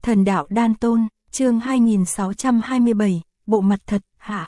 Thần đạo đan tôn, chương 2627, bộ mặt thật, hạ.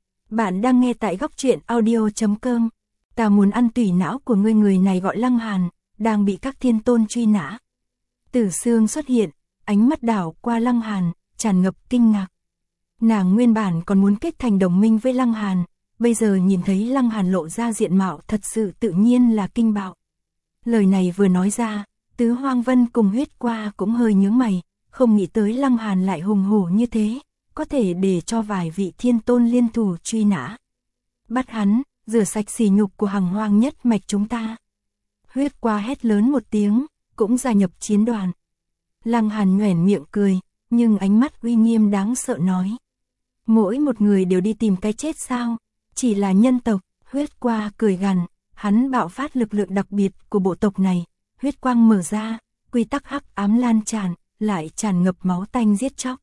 Bạn đang nghe tại góc truyện audio.com. Ta muốn ăn tủy não của ngươi, người này gọi Lăng Hàn, đang bị các thiên tôn truy nã. Tử Sương xuất hiện, ánh mắt đảo qua Lăng Hàn, tràn ngập kinh ngạc. Nàng nguyên bản còn muốn kết thành đồng minh với Lăng Hàn, bây giờ nhìn thấy Lăng Hàn lộ ra diện mạo thật sự tự nhiên là kinh bạo. Lời này vừa nói ra, Tứ Hoang Vân cùng Huyết Qua cũng hơi nhướng mày, không nghĩ tới Lăng Hàn lại hùng hổ như thế, có thể để cho vài vị thiên tôn liên thủ truy nã. Bắt hắn, rửa sạch sỉ nhục của Hằng Hoang nhất mạch chúng ta. Huyết Qua hét lớn một tiếng, cũng gia nhập chiến đoàn. Lăng Hàn nhoẻn miệng cười, nhưng ánh mắt uy nghiêm đáng sợ nói. Mỗi một người đều đi tìm cái chết sao, chỉ là nhân tộc. Huyết Qua cười gằn, hắn bạo phát lực lượng đặc biệt của bộ tộc này, huyết quang mở ra, quy tắc hắc ám lan tràn, lại tràn ngập máu tanh giết chóc.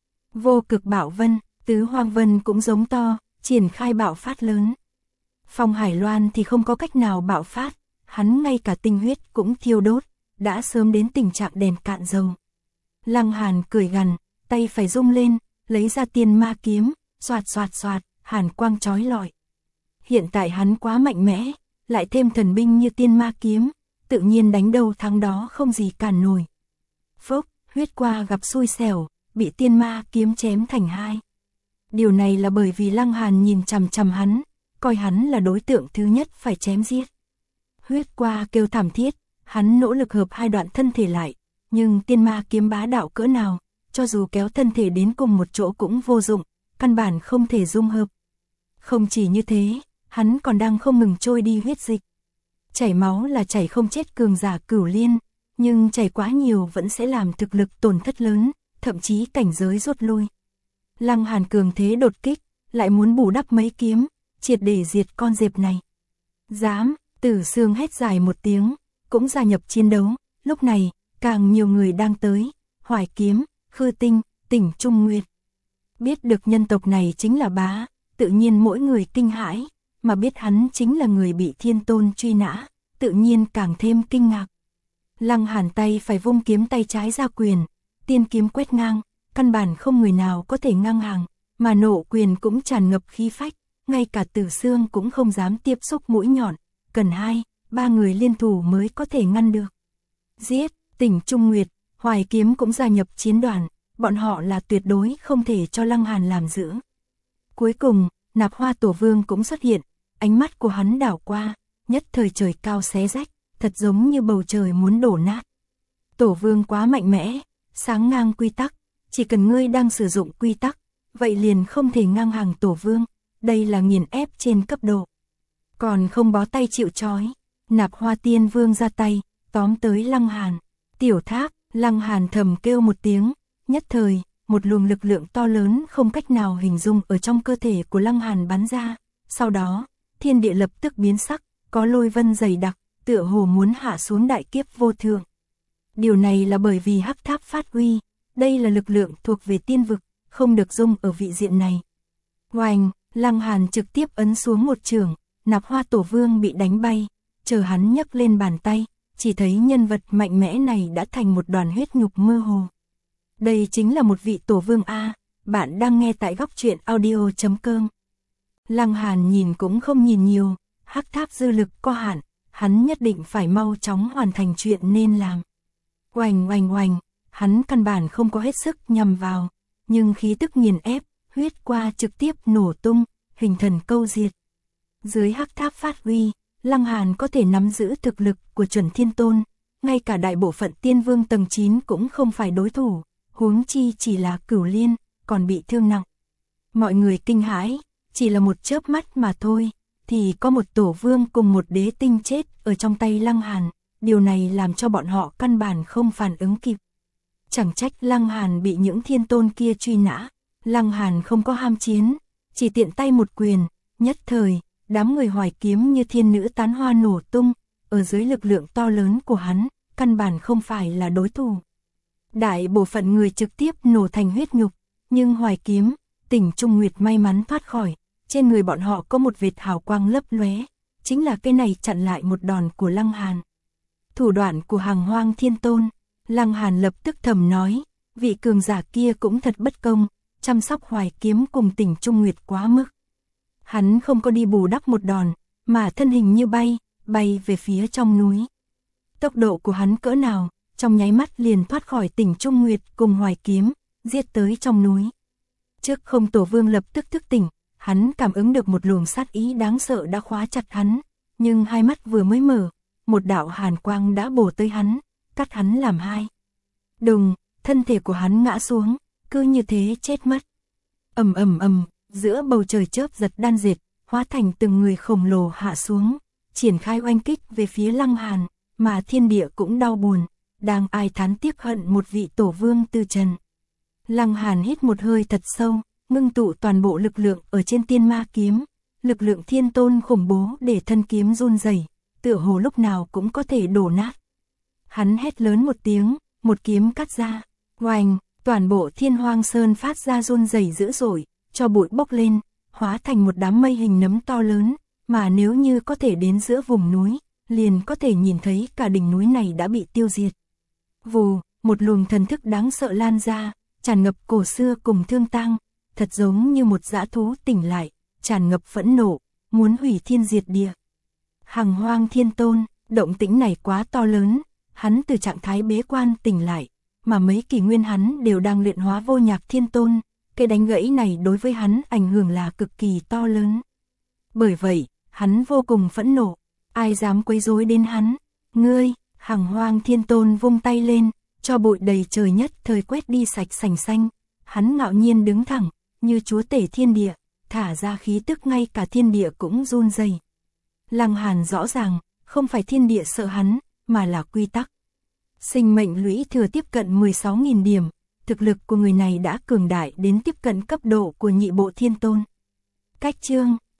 Vô cực bạo vân, Tứ Hoang Vân cũng giống to, triển khai bạo phát lớn. Phong Hải Loan thì không có cách nào bạo phát, hắn ngay cả tinh huyết cũng thiêu đốt, đã sớm đến tình trạng đèn cạn dầu. Lăng Hàn cười gằn, tay phải rung lên, lấy ra tiên ma kiếm, xoạt xoạt xoạt, hàn quang chói lọi. Hiện tại hắn quá mạnh mẽ, lại thêm thần binh như tiên ma kiếm, tự nhiên đánh đâu thắng đó không gì cản nổi. Phốc, Huyết Qua gặp xui xẻo, bị tiên ma kiếm chém thành hai. Điều này là bởi vì Lăng Hàn nhìn chằm chằm hắn, coi hắn là đối tượng thứ nhất phải chém giết. Huyết Qua kêu thảm thiết, hắn nỗ lực hợp hai đoạn thân thể lại, nhưng tiên ma kiếm bá đạo cỡ nào, cho dù kéo thân thể đến cùng một chỗ cũng vô dụng, căn bản không thể dung hợp. Không chỉ như thế, hắn còn đang không ngừng trôi đi huyết dịch. Chảy máu là chảy không chết cường giả cửu liên, nhưng chảy quá nhiều vẫn sẽ làm thực lực tổn thất lớn, thậm chí cảnh giới rút lui. Lăng Hàn cường thế đột kích, lại muốn bù đắp mấy kiếm, triệt để diệt con dẹp này. Dám, Tử Sương hét dài một tiếng, cũng gia nhập chiến đấu. Lúc này, càng nhiều người đang tới, Hoài Kiếm, Khư Tinh, Tỉnh Trung Nguyệt. Biết được nhân tộc này chính là bá, tự nhiên mỗi người kinh hãi, mà biết hắn chính là người bị thiên tôn truy nã, tự nhiên càng thêm kinh ngạc. Lăng Hàn tay phải vung kiếm, tay trái ra quyền, tiên kiếm quét ngang, căn bản không người nào có thể ngang hàng, mà nộ quyền cũng tràn ngập khí phách, ngay cả Tử Sương cũng không dám tiếp xúc mũi nhọn, cần 2-3 người liên thủ mới có thể ngăn được. Giết, Tỉnh Trung Nguyệt, Hoài Kiếm cũng gia nhập chiến đoàn, bọn họ là tuyệt đối không thể cho Lăng Hàn làm giữ. Cuối cùng, Nạp Hoa Tổ Vương cũng xuất hiện, ánh mắt của hắn đảo qua, nhất thời trời cao xé rách, thật giống như bầu trời muốn đổ nát. Tổ Vương quá mạnh mẽ, sáng ngang quy tắc, chỉ cần ngươi đang sử dụng quy tắc, vậy liền không thể ngang hàng Tổ Vương, đây là nghiền ép trên cấp độ. Còn không bó tay chịu trói, Nạp Hoa Tiên Vương ra tay, tóm tới Lăng Hàn. Tiểu Thác, Lăng Hàn thầm kêu một tiếng, nhất thời, một luồng lực lượng to lớn không cách nào hình dung ở trong cơ thể của Lăng Hàn bắn ra, sau đó, thiên địa lập tức biến sắc, có lôi vân dày đặc, tựa hồ muốn hạ xuống đại kiếp vô thượng. Điều này là bởi vì hắc tháp phát huy, đây là lực lượng thuộc về tiên vực, không được dung ở vị diện này. Oanh, Lăng Hàn trực tiếp ấn xuống một chưởng, Nạp Hoa Tổ Vương bị đánh bay, chờ hắn nhấc lên bàn tay, chỉ thấy nhân vật mạnh mẽ này đã thành một đoàn huyết nhục mơ hồ. Đây chính là một vị Tổ Vương A, bạn đang nghe tại góc truyện audio.com. Lăng Hàn nhìn cũng không nhìn nhiều, hắc tháp dư lực có hạn, hắn nhất định phải mau chóng hoàn thành chuyện nên làm. Oanh oanh oanh, hắn căn bản không có hết sức nhằm vào, nhưng khí tức nghiền ép, Huyết Qua trực tiếp nổ tung, hình thần câu diệt. Dưới hắc tháp phát huy, Lăng Hàn có thể nắm giữ thực lực của chuẩn thiên tôn, ngay cả đại bộ phận tiên vương tầng 9 cũng không phải đối thủ, huống chi chỉ là cửu liên, còn bị thương nặng. Mọi người kinh hãi, chỉ là một chớp mắt mà thôi, thì có một Tổ Vương cùng một đế tinh chết ở trong tay Lăng Hàn, điều này làm cho bọn họ căn bản không phản ứng kịp. Chẳng trách Lăng Hàn bị những thiên tôn kia truy nã, Lăng Hàn không có ham chiến, chỉ tiện tay một quyền, nhất thời, đám người Hoài Kiếm như thiên nữ tán hoa nổ tung, ở dưới lực lượng to lớn của hắn, căn bản không phải là đối thủ. Đại bộ phận người trực tiếp nổ thành huyết nhục, nhưng Hoài Kiếm, Tỉnh Trung Nguyệt may mắn thoát khỏi, trên người bọn họ có một vệt hào quang lấp lóe, chính là cái này chặn lại một đòn của Lăng Hàn. Thủ đoạn của Hằng Hoang Thiên Tôn, Lăng Hàn lập tức thầm nói, vị cường giả kia cũng thật bất công, chăm sóc Hoài Kiếm cùng Tỉnh Trung Nguyệt quá mức. Hắn không có đi bù đắp một đòn, mà thân hình như bay về phía trong núi. Tốc độ của hắn cỡ nào, trong nháy mắt liền thoát khỏi Tỉnh Trung Nguyệt cùng Hoài Kiếm, giết tới trong núi. Trước Không Tổ Vương lập tức thức tỉnh, hắn cảm ứng được một luồng sát ý đáng sợ đã khóa chặt hắn, nhưng hai mắt vừa mới mở, một đạo hàn quang đã bổ tới hắn, cắt hắn làm hai. Đùng, thân thể của hắn ngã xuống, cứ như thế chết mất. Ầm ầm ầm, giữa bầu trời chớp giật đan dệt, hóa thành từng người khổng lồ hạ xuống, triển khai oanh kích về phía Lăng Hàn, mà thiên địa cũng đau buồn, đang ai thán tiếc hận một vị tổ vương từ trần. Lăng Hàn hít một hơi thật sâu, ngưng tụ toàn bộ lực lượng ở trên tiên ma kiếm, lực lượng thiên tôn khủng bố để thân kiếm run rẩy, tựa hồ lúc nào cũng có thể đổ nát. Hắn hét lớn một tiếng, một kiếm cắt ra, oanh, toàn bộ Thiên Hoang Sơn phát ra run rẩy dữ dội, cho bụi bốc lên, hóa thành một đám mây hình nấm to lớn, mà nếu như có thể đến giữa vùng núi, liền có thể nhìn thấy cả đỉnh núi này đã bị tiêu diệt. Vù, một luồng thần thức đáng sợ lan ra, tràn ngập cổ xưa cùng thương tang, thật giống như một dã thú tỉnh lại, tràn ngập phẫn nộ, muốn hủy thiên diệt địa. Hằng Hoang Thiên Tôn, động tĩnh này quá to lớn, hắn từ trạng thái bế quan tỉnh lại, mà mấy kỷ nguyên hắn đều đang luyện hóa Vô Nhạc Thiên Tôn, cái đánh gãy này đối với hắn ảnh hưởng là cực kỳ to lớn. Bởi vậy, hắn vô cùng phẫn nộ, ai dám quấy rối đến hắn, ngươi, Hằng Hoang Thiên Tôn vung tay lên, cho bụi đầy trời nhất thời quét đi sạch sành xanh, hắn ngạo nhiên đứng thẳng, như chúa tể thiên địa, thả ra khí tức ngay cả thiên địa cũng run rẩy. Lăng Hàn rõ ràng, không phải thiên địa sợ hắn, mà là quy tắc. Sinh mệnh lũy thừa tiếp cận 16.000 điểm, thực lực của người này đã cường đại đến tiếp cận cấp độ của nhị bộ thiên tôn. Cách chương